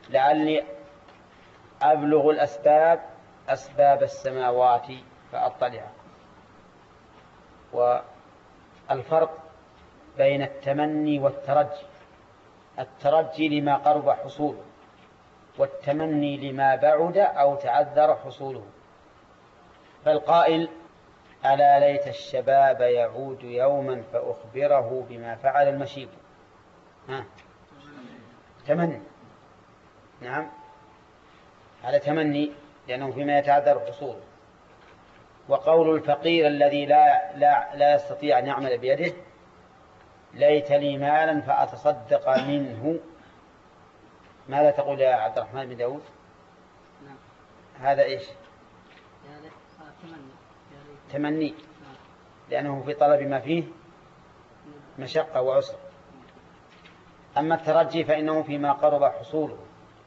لعلي أبلغ الأسباب أسباب السماوات فأطلع. والفرق بين التمني والترجي: الترجي لما قرب حصوله، والتمني لما بعد أو تعذر حصوله. فالقائل: ألا ليت الشباب يعود يوما فأخبره بما فعل المشيب، تمني، نعم، على تمني لأنه فيما يتعذر حصوله. وقول الفقير الذي لا يستطيع أن يعمل بيده: ليت لي مالا فأتصدق منه. ماذا تقول يا عبد الرحمن بن داود؟ هذا إيش؟ تمني، لأنه في طلب ما فيه مشقة وعسر. أما الترجي فإنه فيما قرب حصوله.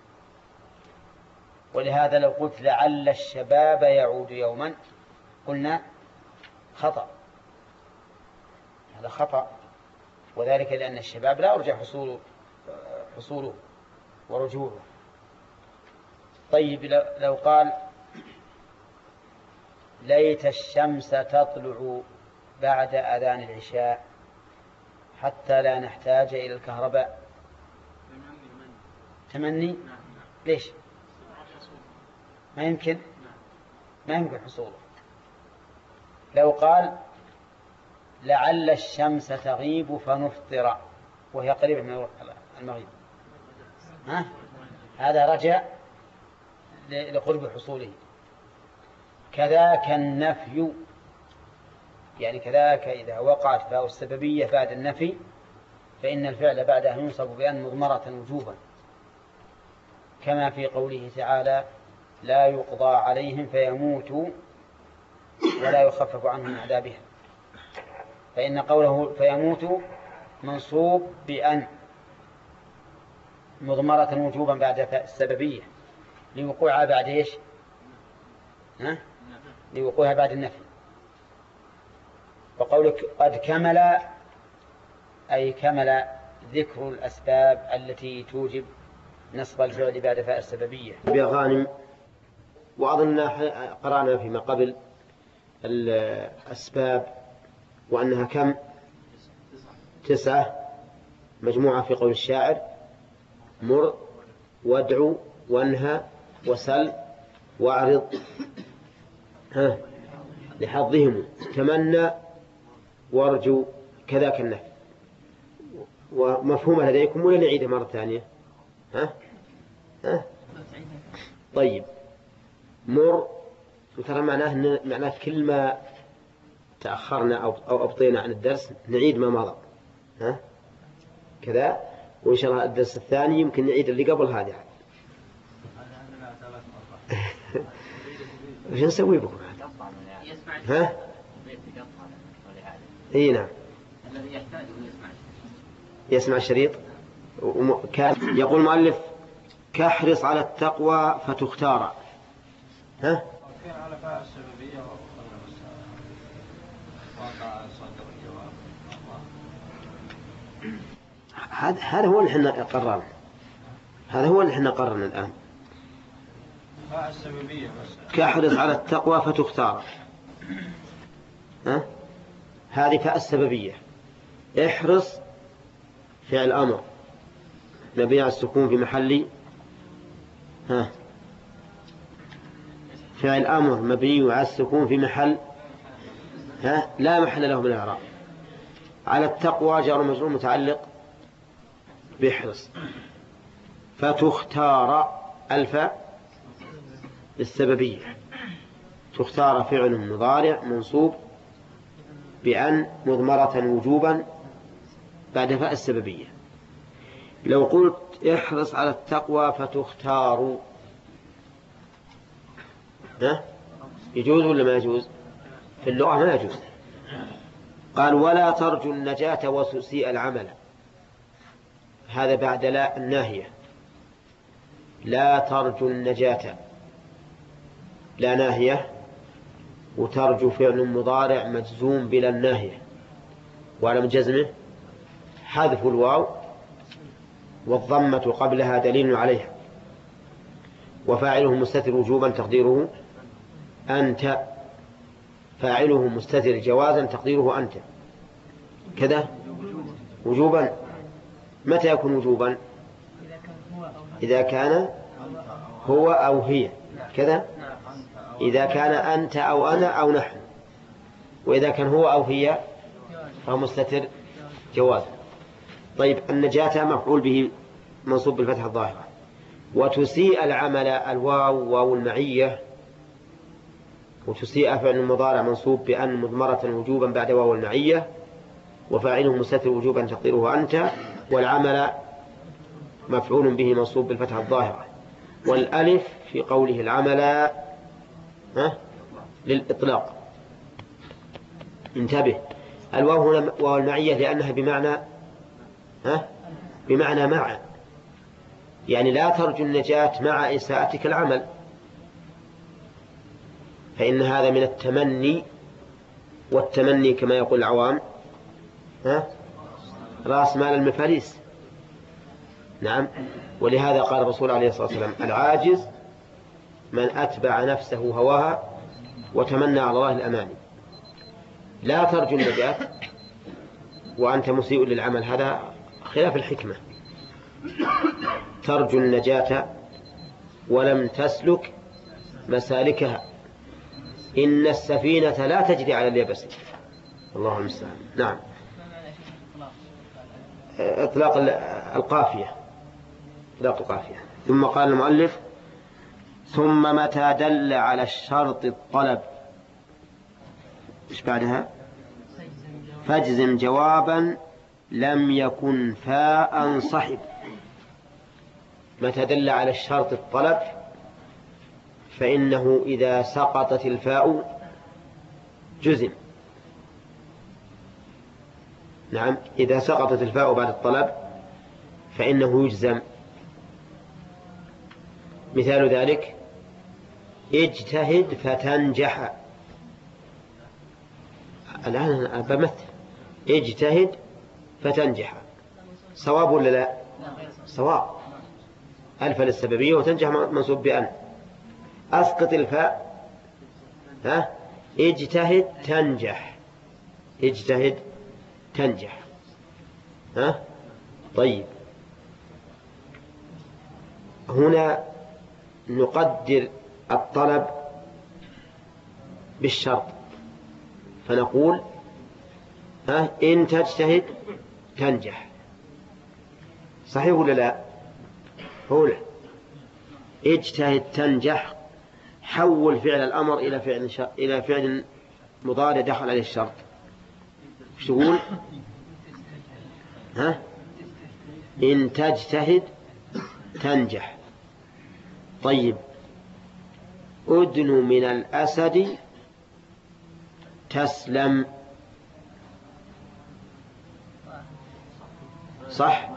ولهذا لو قلت لعل الشباب يعود يوما قلنا خطأ، هذا خطأ، وذلك لأن الشباب لا يرجى حصوله ورجوعه. طيب لو قال ليت الشمس تطلع بعد أذان العشاء حتى لا نحتاج إلى الكهرباء، تمني؟ ليش؟ ما يمكن حصوله. لو قال لعل الشمس تغيب فنفطر وهي قريبة من المغيب، هذا رجاء لقرب حصوله. كذاك النفي، يعني كذاك إذا وقعت فاء السببية بعد النفي فإن الفعل بعدها ينصب بأن مضمرة وجوبا، كما في قوله تعالى: لا يقضى عليهم فيموتوا ولا يخفف عنهم من عذابها. فإن قوله فيموتوا منصوب بأن مضمرة وجوبا بعد السببية لوقوعها بعد إيش؟ لوقوعها بعد النفي. وقولك قد كمل أي كمل ذكر الأسباب التي توجب نصب الفعل بعد فاء السببية. بغانم، وأظن قرأنا فيما قبل الأسباب وأنها كم؟ 9 مجموعة في قول الشاعر: مر وادعو وانهى وسل واعرض لحظهم، تمنى وارجو، كذاك النفي. ومفهومة لديكم ولا نعيده مرة ثانية؟ طيب، مر ترى معناه كل ما تأخرنا أو أبطينا عن الدرس نعيد ما مضى، كذا. وإن شاء الله الدرس الثاني يمكن نعيد اللي قبل هذا. وش نسوي بكم؟ نعم، الذي يحتاج يسمع الشريط. يقول المؤلف: كاحرص على التقوى فتختار. على فاء السببية وقع صدر الجواب. هذا هو اللي احنا قررنا، هذا هو اللي احنا قررنا الآن. فاء السببية بس. كاحرص على التقوى فتختار، هذه فاء السببية. احرص فعل أمر مبني على السكون في محل فعل أمر مبني على السكون في محل لا محل له من الإعراب. على التقوى جار ومجرور متعلق بيحرص. فتختار الفاء السببية. تختار فعل مضارع منصوب بأن مضمرة وجوبا بعد فاء السببية. لو قلت احرص على التقوى فتختار يجوز ولا ما يجوز؟ في اللغة ما يجوز. قال: ولا ترجو النجاة وتسيء العمل. هذا بعد لا الناهية. لا ترجو النجاة، لا ناهية، وترجو فعل مضارع مجزوم بلا الناهية، وعلى جزمه حذف الواو والضمة قبلها دليل عليها. وفاعله مستتر وجوبا تقديره أنت. فاعله مستتر جوازا تقديره أنت كذا وجوبا. متى يكون وجوبا؟ إذا كان هو أو هي كذا. إذا كان أنت أو أنا أو نحن. وإذا كان هو أو هي فهو مستتر جوازا. طيب النجاة مفعول به منصوب بالفتحة الظاهرة. وتسيء العمل الواو واو المعية. وتسيء فعل المضارع منصوب بأن مضمرة وجوبا بعد واو المعية وفاعله مستتر وجوبا تقديره أنت. والعمل مفعول به منصوب بالفتحة الظاهرة. والألف في قوله العمل للإطلاق. انتبه الواو هنا واو المعية لأنها بمعنى مع، يعني لا ترجو النجاة مع إساءتك العمل، فإن هذا من التمني. والتمني كما يقول العوام رأس مال المفاليس. نعم. ولهذا قال الرسول عليه الصلاة والسلام العاجز من أتبع نفسه هواها وتمنى على الله الأماني. لا ترجو النجاة وأنت مسيء للعمل، هذا خلاف الحكمة. ترجو النجاة ولم تسلك مسالكها، إن السفينة لا تجري على اليبس. الله المستعان. نعم. إطلاق القافية. إطلاق القافية. ثم قال المؤلف ثم متى دل على الشرط الطلب إيش بعدها؟ فاجزم جوابا لم يكن فاء صحب. متى دل على الشرط الطلب فإنه إذا سقطت الفاء جزم. نعم. إذا سقطت الفاء بعد الطلب فإنه يجزم. مثال ذلك اجتهد فتنجح. الآن أنا بمثل اجتهد فتنجح، صواب ولا لا؟ صواب. ألف للسببية وتنجح منصوب بأن. أسقط الفاء اجتهد تنجح. اجتهد تنجح. طيب هنا نقدر الطلب بالشرط فنقول إن تجتهد تنجح. صحيح ولا لا؟ هو لا. اجتهد تنجح حول فعل الأمر إلى فعل مضارع دخل عليه الشرط. ايش تقول؟ إن تجتهد تنجح. طيب أدن من الأسد تسلم. صح؟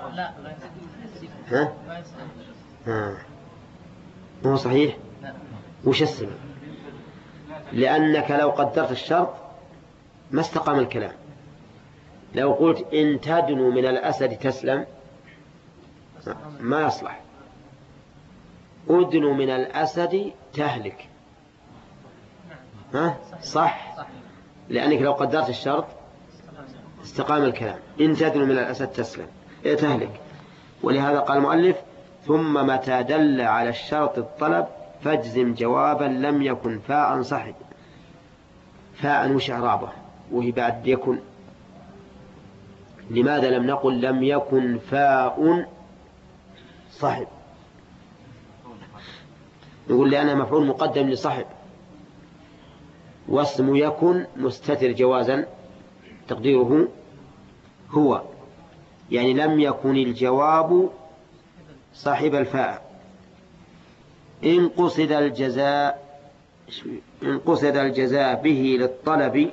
هو صحيح. وش السبب؟ لأنك لو قدرت الشرط ما استقام الكلام. لو قلت إن تدنو من الأسد تسلم ما يصلح. أدنو من الأسد تهلك. صح. لأنك لو قدرت الشرط استقام الكلام. إن تدنو من الأسد تسلم تهلك. ولهذا قال المؤلف ثم متى دل على الشرط الطلب فاجزم جوابا لم يكن فاء صحب. فاء وش إعرابه وهي بعد يكن؟ لماذا لم نقل لم يكن فاء صحب؟ نقول لأنها مفعول مقدم لصحب، واسم يكن مستتر جوازا تقديره هو، يعني لم يكن الجواب صاحب الفاء. إن قصد الجزاء به للطلب.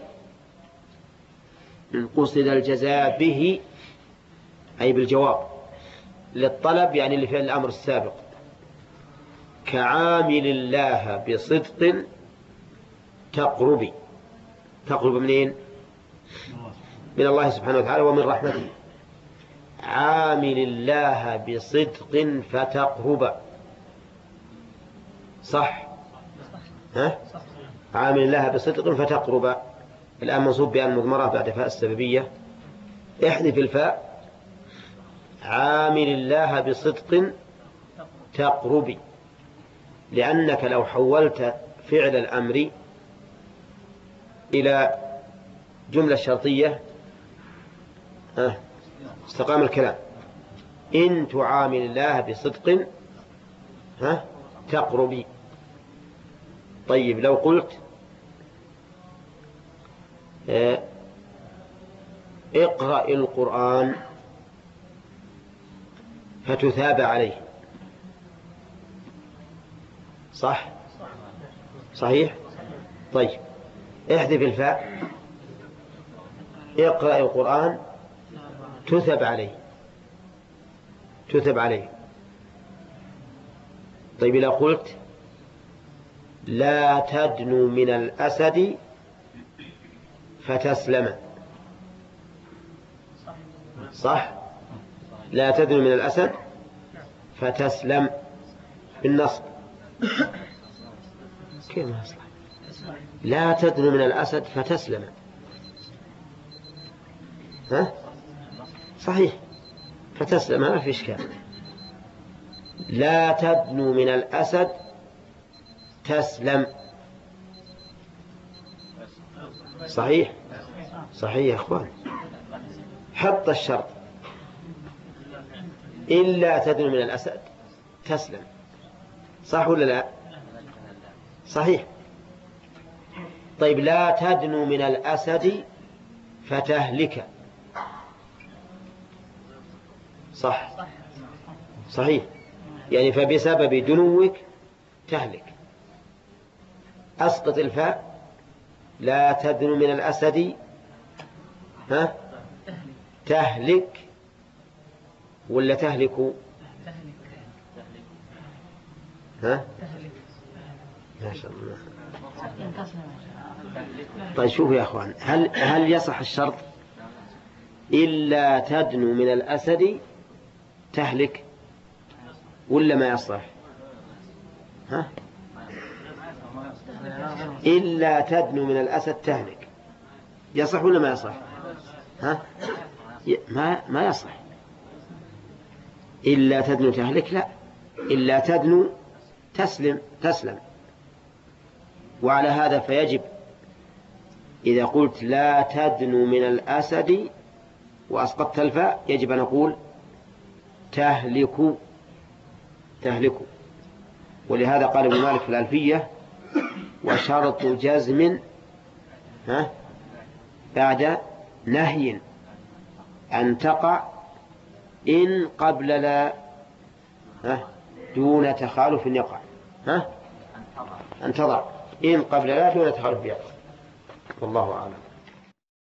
إن قصد الجزاء به أي بالجواب للطلب يعني لفعل الأمر السابق. كعامل الله بصدق تقرب. تقرب منين؟ من الله سبحانه وتعالى ومن رحمته. عامل الله بصدق فتقرب. صح. ها؟ عامل الله بصدق فتقرب، الآن منصوب بأن مضمرة بعد فاء السببية. احذف الفاء، عامل الله بصدق تقرب، لأنك لو حولت فعل الأمر إلى جملة شرطية استقام الكلام. إن تعامل الله بصدق تقربي. طيب لو قلت اقرأ القرآن فتثاب عليه، صح؟ صحيح؟ طيب احذف الفاء، اقرأ القرآن تثب عليه، تثب عليه. طيب لو قلت لا تدنو من الأسد فتسلم، صح؟ لا تدنو من الأسد فتسلم بالنصب. كيف ما يصلح؟ لا تدنو من الأسد فتسلم. ها؟ صحيح، فتسلم ما في إشكال. لا تدنو من الأسد تسلم، صحيح؟ صحيح يا أخوان. حط الشرط إلا تدنو من الأسد تسلم، صح ولا لا؟ صحيح. طيب لا تدنو من الأسد فتهلك، صح؟ صحيح، يعني فبسبب دنوك تهلك. أسقط الفاء، لا تدنو من الأسد تهلك ولا تهلك؟ ها؟ ما شاء الله. طيب شوفوا يا أخوان، هل يصح الشرط إلا تدنو من الأسد تهلك ولا ما يصح؟ ها؟ إلا تدنو من الأسد تهلك يصح ولا ما يصح؟ ها؟ ما يصح. إلا تدنو تهلك لا، إلا تدنو تسلم. وعلى هذا فيجب إذا قلت لا تدنو من الأسد وأسقطت الفاء يجب أن أقول تهلك. ولهذا قال ابن مالك في الألفية وشرط جزم بعد نهي أن تقع إن قبل لا دون تخالف يقع. أن تضع إن قبل لا دون تخالف يقع. والله أعلم.